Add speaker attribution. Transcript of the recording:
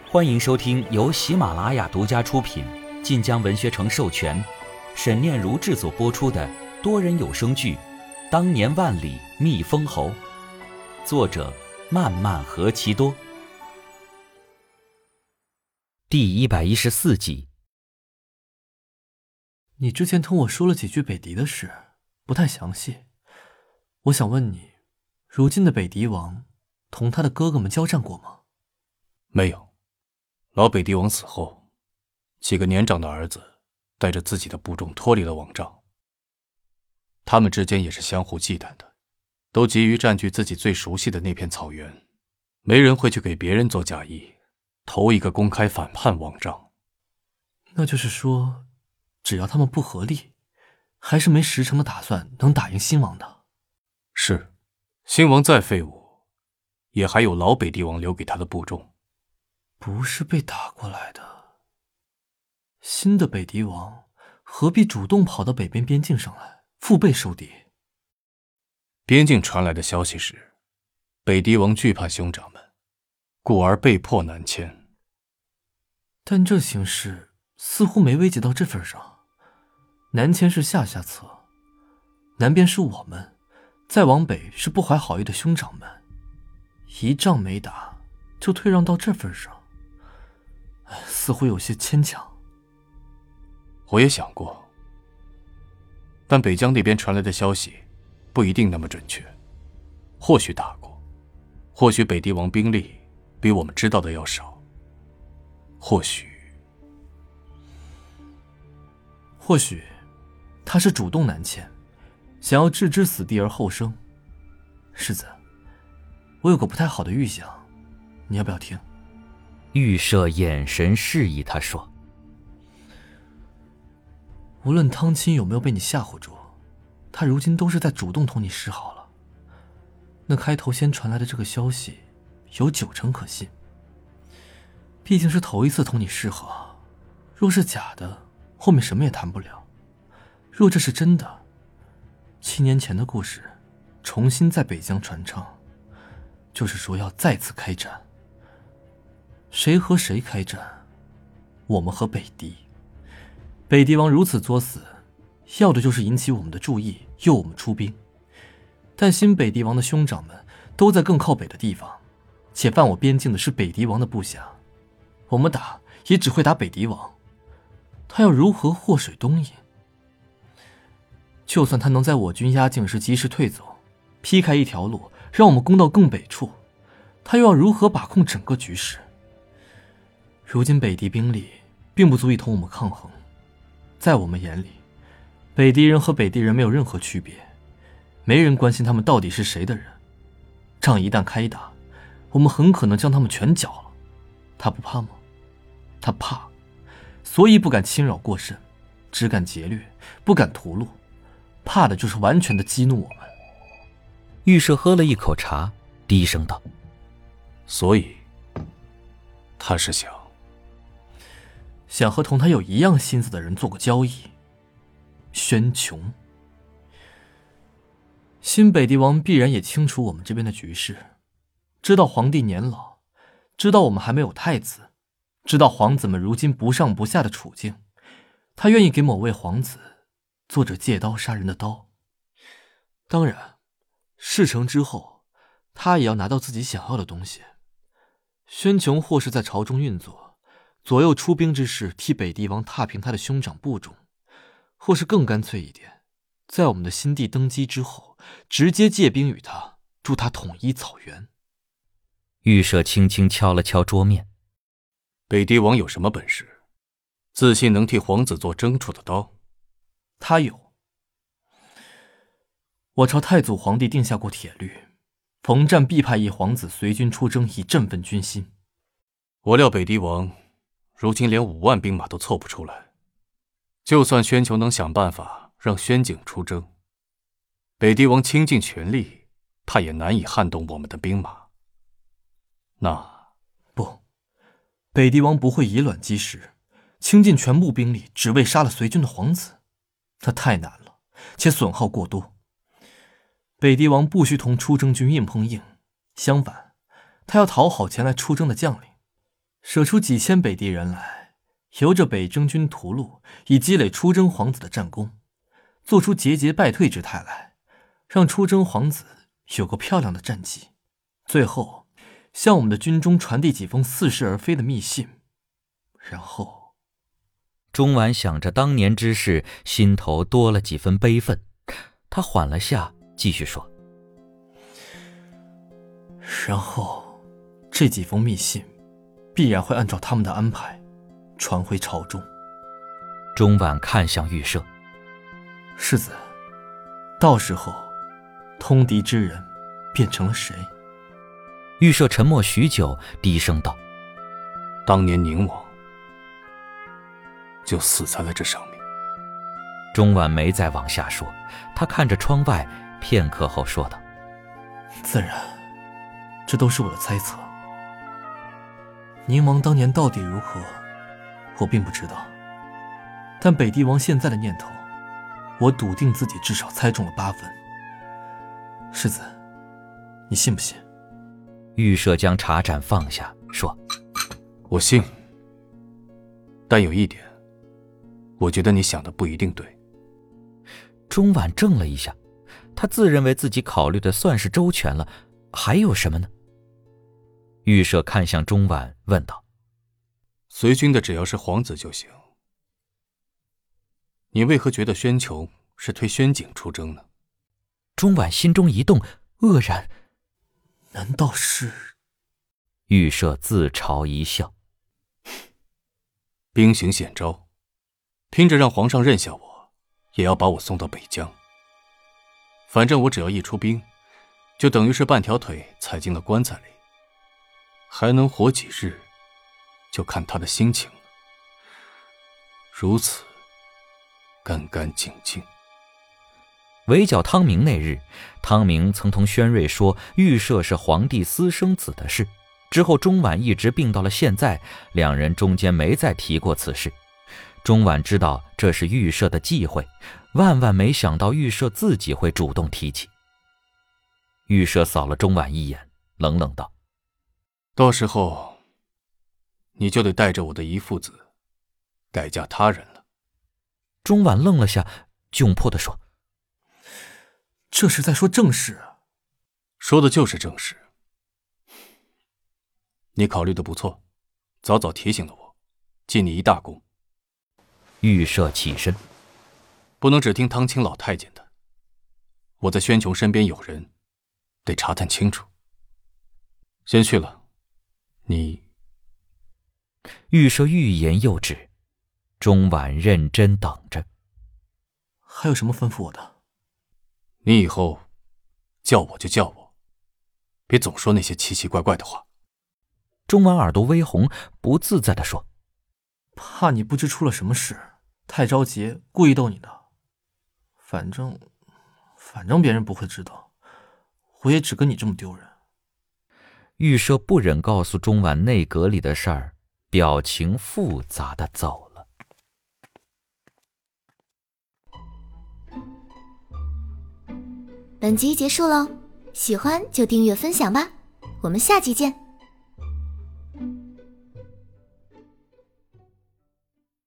Speaker 1: 欢迎收听由喜马拉雅独家出品、晋江文学城授权、沈念如制作播出的多人有声剧《当年万里觅封侯》，作者漫漫何其多，第114集。
Speaker 2: 你之前同我说了几句北狄的事，不太详细。我想问你，如今的北狄王同他的哥哥们交战过吗？
Speaker 3: 没有。老北狄王死后，几个年长的儿子带着自己的部众脱离了王帐。他们之间也是相互忌惮的，都急于占据自己最熟悉的那片草原，没人会去给别人做嫁衣，头一个公开反叛王帐。
Speaker 2: 那就是说，只要他们不合力，还是没10成的打算能打赢新王的。
Speaker 3: 是，新王再废物，也还有老北狄王留给他的部众。
Speaker 2: 不是被打过来的。新的北狄王何必主动跑到北边边境上来，腹背受敌？
Speaker 3: 边境传来的消息是，北狄王惧怕兄长们，故而被迫南迁。
Speaker 2: 但这形势似乎没危及到这份上。南迁是下策，南边是我们，再往北是不怀好意的兄长们，一仗没打就退让到这份上，似乎有些牵强。
Speaker 3: 我也想过，但北疆那边传来的消息不一定那么准确，或许打过，或许北狄王兵力比我们知道的要少，或许
Speaker 2: 他是主动南迁，想要置之死地而后生。世子，我有个不太好的预想，你要不要听？
Speaker 1: 预设眼神示意他说，
Speaker 2: 无论汤亲有没有被你吓唬住，他如今都是在主动同你示好了。那开头先传来的这个消息有9成可信，毕竟是头一次同你示好，若是假的，后面什么也谈不了。若这是真的，7年前的故事重新在北疆传唱，就是说要再次开战。谁和谁开战？我们和北狄。北狄王如此作死，要的就是引起我们的注意，诱我们出兵。但新北狄王的兄长们都在更靠北的地方，且犯我边境的是北狄王的部下，我们打也只会打北狄王，他要如何祸水东引？就算他能在我军压境时及时退走，劈开一条路让我们攻到更北处，他又要如何把控整个局势？如今北狄兵力并不足以同我们抗衡，在我们眼里，北狄人和北狄人没有任何区别，没人关心他们到底是谁的人。仗一旦开打，我们很可能将他们全剿了。他不怕吗？他怕，所以不敢侵扰过甚，只敢劫掠，不敢屠戮，怕的就是完全的激怒我们。
Speaker 1: 预设喝了一口茶，低声道，
Speaker 3: 所以他是
Speaker 2: 想和同他有一样心思的人做个交易。宣琼。新北狄王必然也清楚我们这边的局势，知道皇帝年老，知道我们还没有太子，知道皇子们如今不上不下的处境，他愿意给某位皇子做着借刀杀人的刀。当然，事成之后，他也要拿到自己想要的东西。宣琼或是在朝中运作，左右出兵之事替北狄王踏平他的兄长部众，或是更干脆一点，在我们的新帝登基之后，直接借兵与他，助他统一草原。
Speaker 1: 预设轻轻敲了敲桌面。
Speaker 3: 北狄王有什么本事？自信能替皇子做征出的刀？
Speaker 2: 他有。我朝太祖皇帝定下过铁律，逢战必派一皇子随军出征，以振奋军心。
Speaker 3: 我料北狄王如今连5万兵马都凑不出来，就算宣琼能想办法让宣景出征，北狄王倾尽全力，怕也难以撼动我们的兵马。
Speaker 2: 不，北狄王不会以卵击石，倾尽全部兵力只为杀了随军的皇子，那太难了，且损耗过多。北狄王不需同出征军硬碰硬，相反，他要讨好前来出征的将领。 舍出几千北地人来，由着北征军屠戮，以积累出征皇子的战功，做出节节败退之态来，让出征皇子有个漂亮的战绩。最后向我们的军中传递几封似是而非的密信，然后……
Speaker 1: 钟婉想着当年之事，心头多了几分悲愤。他缓了下，继续说：
Speaker 2: 然后这几封密信必然会按照他们的安排传回朝中。
Speaker 1: 钟婉看向玉舍：
Speaker 2: 世子，到时候通敌之人变成了谁？
Speaker 1: 玉舍沉默许久，低声道：
Speaker 3: 当年宁王就死在了这上面。
Speaker 1: 钟婉没再往下说，他看着窗外，片刻后说道：
Speaker 2: 自然，这都是我的猜测。宁王当年到底如何，我并不知道，但北帝王现在的念头，我笃定自己至少猜中了8分。世子，你信不信？
Speaker 1: 玉舍将茶盏放下，说：
Speaker 3: 我信，但有一点，我觉得你想的不一定对。
Speaker 1: 钟婉怔了一下，他自认为自己考虑的算是周全了，还有什么呢？玉舍看向钟婉，问道：
Speaker 3: 随军的只要是皇子就行，你为何觉得宣琼是推宣景出征呢？
Speaker 1: 钟婉心中一动，愕然。
Speaker 2: 难道是……
Speaker 1: 玉舍自嘲一笑：
Speaker 3: 兵行险招，拼着让皇上认下我，也要把我送到北疆。反正我只要一出兵，就等于是半条腿踩进了棺材里，还能活几日，就看他的心情了。如此干干净净。
Speaker 1: 围剿汤明那日，汤明曾同宣瑞说玉舍是皇帝私生子的事，之后钟婉一直病到了现在，两人中间没再提过此事。钟婉知道这是玉舍的忌讳，万万没想到玉舍自己会主动提起。玉舍扫了钟婉一眼，冷冷道：
Speaker 3: 到时候你就得带着我的遗父子改嫁他人了。
Speaker 1: 钟婉愣了下，窘迫地说：
Speaker 2: 这是在说正事啊。
Speaker 3: 说的就是正事。你考虑的不错，早早提醒了我，记你一大功。
Speaker 1: 玉舍起身：
Speaker 3: 不能只听汤清老太监的，我在宣琼身边有人，得查探清楚。先去了，你……
Speaker 1: 玉舍欲言又止，钟婉认真等着。
Speaker 2: 还有什么吩咐我的？
Speaker 3: 你以后叫我就叫我，别总说那些奇奇怪怪的话。
Speaker 1: 钟婉耳朵微红，不自在地说：
Speaker 2: 怕你不知出了什么事，太着急，故意逗你的。反正别人不会知道，我也只跟你这么丢人。
Speaker 1: 玉舍不忍告诉钟婉内阁里的事儿，表情复杂地走了。
Speaker 4: 本集结束喽，喜欢就订阅分享吧，我们下集见。